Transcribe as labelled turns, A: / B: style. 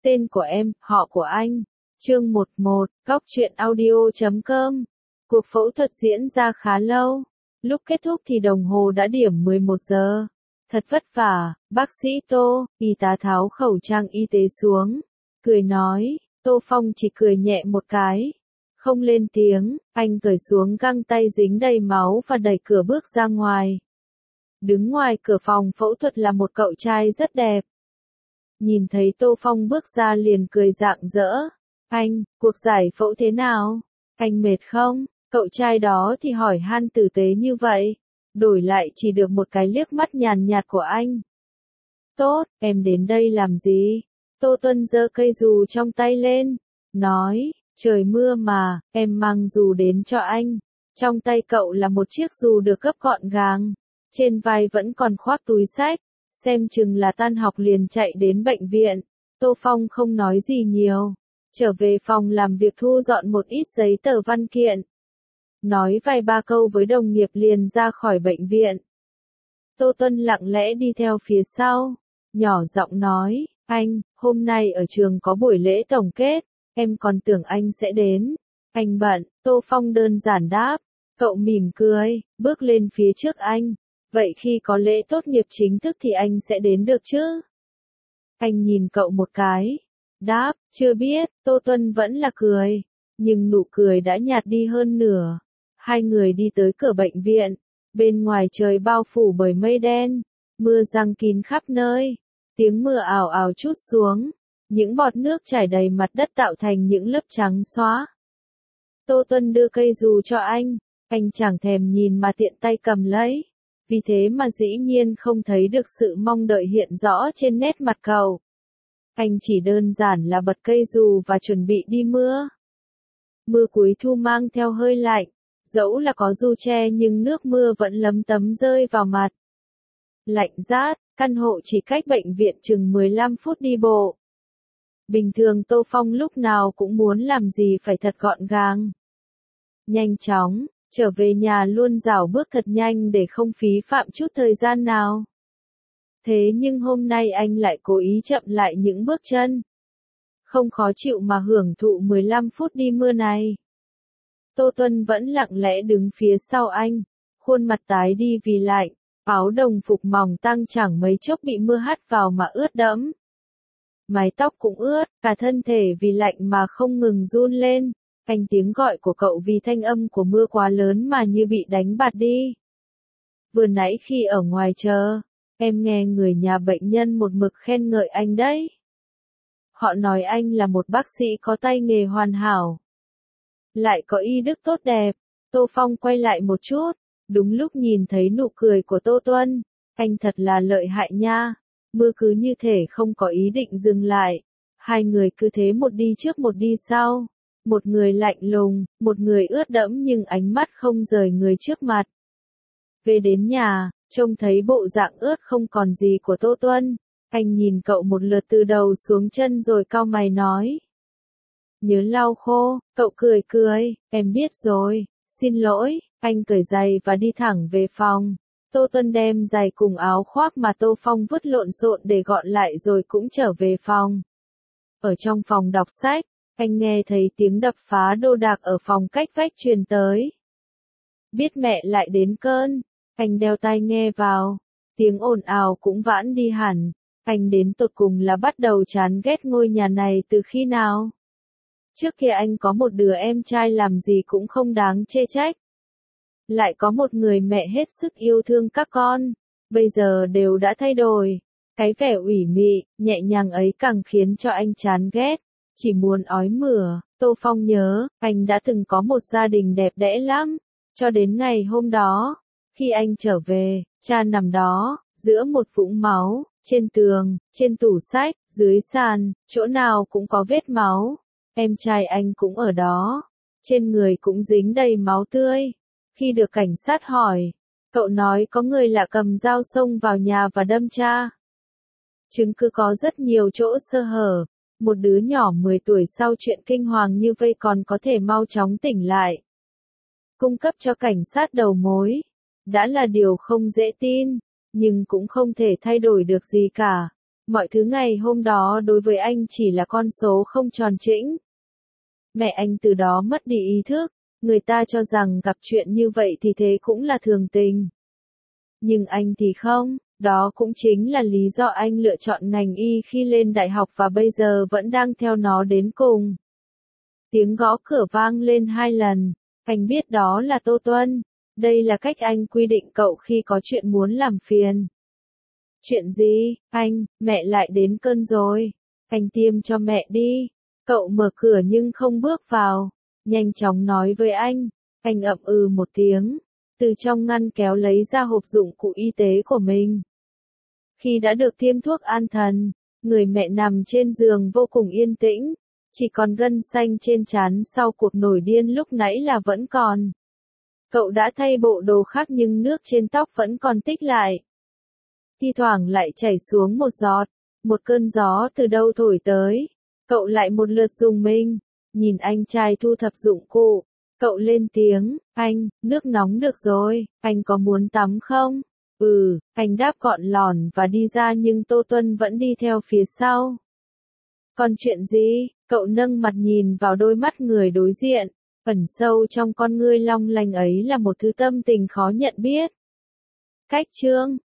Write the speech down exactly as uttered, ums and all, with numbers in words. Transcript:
A: tên của em, họ của anh. Chương mười một, Góc truyện audio chấm com. Cuộc phẫu thuật diễn ra khá lâu. Lúc kết thúc thì đồng hồ đã điểm mười một giờ. Thật vất vả, bác sĩ Tô, y tá tháo khẩu trang y tế xuống. Cười nói, Tô Phong chỉ cười nhẹ một cái. Không lên tiếng, anh cởi xuống găng tay dính đầy máu và đẩy cửa bước ra ngoài. Đứng ngoài cửa phòng phẫu thuật là một cậu trai rất đẹp. Nhìn thấy Tô Phong bước ra liền cười rạng rỡ. Anh, cuộc giải phẫu thế nào? Anh mệt không? Cậu trai đó thì hỏi han tử tế như vậy. Đổi lại chỉ được một cái liếc mắt nhàn nhạt của anh. Tốt, em đến đây làm gì? Tô Tuân giơ cây dù trong tay lên. Nói, trời mưa mà, em mang dù đến cho anh. Trong tay cậu là một chiếc dù được gấp gọn gàng. Trên vai vẫn còn khoác túi xách. Xem chừng là tan học liền chạy đến bệnh viện. Tô Phong không nói gì nhiều. Trở về phòng làm việc thu dọn một ít giấy tờ văn kiện. Nói vài ba câu với đồng nghiệp liền ra khỏi bệnh viện. Tô Tuân lặng lẽ đi theo phía sau. Nhỏ giọng nói, anh, hôm nay ở trường có buổi lễ tổng kết. Em còn tưởng anh sẽ đến. Anh bận, Tô Phong đơn giản đáp. Cậu mỉm cười, bước lên phía trước anh. Vậy khi có lễ tốt nghiệp chính thức thì anh sẽ đến được chứ? Anh nhìn cậu một cái. Đáp, chưa biết, Tô Tuân vẫn là cười. Nhưng nụ cười đã nhạt đi hơn nửa. Hai người đi tới cửa bệnh viện. Bên ngoài trời bao phủ bởi mây đen. Mưa giăng kín khắp nơi. Tiếng mưa ào ào trút xuống. Những bọt nước chảy đầy mặt đất tạo thành những lớp trắng xóa. Tô Tuân đưa cây dù cho anh. Anh chẳng thèm nhìn mà tiện tay cầm lấy. Vì thế mà dĩ nhiên không thấy được sự mong đợi hiện rõ trên nét mặt cậu. Anh chỉ đơn giản là bật cây dù và chuẩn bị đi mưa. Mưa cuối thu mang theo hơi lạnh. Dẫu là có dù che nhưng nước mưa vẫn lấm tấm rơi vào mặt. Lạnh rát, căn hộ chỉ cách bệnh viện chừng mười lăm phút đi bộ. Bình thường Tô Phong lúc nào cũng muốn làm gì phải thật gọn gàng. Nhanh chóng, trở về nhà luôn rảo bước thật nhanh để không phí phạm chút thời gian nào. Thế nhưng hôm nay anh lại cố ý chậm lại những bước chân. Không khó chịu mà hưởng thụ mười lăm phút đi mưa này. Tô Tuân vẫn lặng lẽ đứng phía sau anh, khuôn mặt tái đi vì lạnh, áo đồng phục mỏng tăng chẳng mấy chốc bị mưa hắt vào mà ướt đẫm. Mái tóc cũng ướt, cả thân thể vì lạnh mà không ngừng run lên. Anh tiếng gọi của cậu vì thanh âm của mưa quá lớn mà như bị đánh bạt đi. Vừa nãy khi ở ngoài chờ, em nghe người nhà bệnh nhân một mực khen ngợi anh đấy. Họ nói anh là một bác sĩ có tay nghề hoàn hảo. Lại có y đức tốt đẹp. Tô Phong quay lại một chút, đúng lúc nhìn thấy nụ cười của Tô Tuân. Anh thật là lợi hại nha. Mưa cứ như thể không có ý định dừng lại. Hai người cứ thế một đi trước một đi sau. Một người lạnh lùng, một người ướt đẫm nhưng ánh mắt không rời người trước mặt. Về đến nhà, trông thấy bộ dạng ướt không còn gì của Tô Tuân. Anh nhìn cậu một lượt từ đầu xuống chân rồi cau mày nói. Nhớ lau khô, cậu cười cười, em biết rồi, xin lỗi, anh cởi giày và đi thẳng về phòng. Tô Tuân đem giày cùng áo khoác mà Tô Phong vứt lộn xộn để gọn lại rồi cũng trở về phòng. Ở trong phòng đọc sách, anh nghe thấy tiếng đập phá đồ đạc ở phòng cách vách truyền tới. Biết mẹ lại đến cơn, anh đeo tai nghe vào, tiếng ồn ào cũng vãn đi hẳn. Anh đến tột cùng là bắt đầu chán ghét ngôi nhà này từ khi nào? Trước kia anh có một đứa em trai làm gì cũng không đáng chê trách. Lại có một người mẹ hết sức yêu thương các con. Bây giờ đều đã thay đổi. Cái vẻ ủy mị, nhẹ nhàng ấy càng khiến cho anh chán ghét. Chỉ muốn ói mửa. Tô Phong nhớ, anh đã từng có một gia đình đẹp đẽ lắm. Cho đến ngày hôm đó, khi anh trở về, cha nằm đó, giữa một vũng máu, trên tường, trên tủ sách, dưới sàn, chỗ nào cũng có vết máu. Em trai anh cũng ở đó, trên người cũng dính đầy máu tươi. Khi được cảnh sát hỏi, cậu nói có người lạ cầm dao xông vào nhà và đâm cha. Chứng cứ có rất nhiều chỗ sơ hở. Một đứa nhỏ mười tuổi sau chuyện kinh hoàng như vây còn có thể mau chóng tỉnh lại. Cung cấp cho cảnh sát đầu mối. Đã là điều không dễ tin, nhưng cũng không thể thay đổi được gì cả. Mọi thứ ngày hôm đó đối với anh chỉ là con số không tròn trĩnh. Mẹ anh từ đó mất đi ý thức, người ta cho rằng gặp chuyện như vậy thì thế cũng là thường tình. Nhưng anh thì không, đó cũng chính là lý do anh lựa chọn ngành y khi lên đại học và bây giờ vẫn đang theo nó đến cùng. Tiếng gõ cửa vang lên hai lần, anh biết đó là Tô Tuân, đây là cách anh quy định cậu khi có chuyện muốn làm phiền. Chuyện gì, anh, mẹ lại đến cơn rồi, anh tiêm cho mẹ đi. Cậu mở cửa nhưng không bước vào, nhanh chóng nói với anh, anh ậm ừ một tiếng, từ trong ngăn kéo lấy ra hộp dụng cụ y tế của mình. Khi đã được tiêm thuốc an thần, người mẹ nằm trên giường vô cùng yên tĩnh, chỉ còn gân xanh trên trán sau cuộc nổi điên lúc nãy là vẫn còn. Cậu đã thay bộ đồ khác nhưng nước trên tóc vẫn còn tích lại. Thi thoảng lại chảy xuống một giọt, một cơn gió từ đâu thổi tới. Cậu lại một lượt dùng mình, nhìn anh trai thu thập dụng cụ. Cậu lên tiếng, anh, nước nóng được rồi, anh có muốn tắm không? Ừ, anh đáp gọn lỏn và đi ra nhưng Tô Tuân vẫn đi theo phía sau. Còn chuyện gì? Cậu nâng mặt nhìn vào đôi mắt người đối diện, ẩn sâu trong con ngươi long lanh ấy là một thứ tâm tình khó nhận biết. Cách chương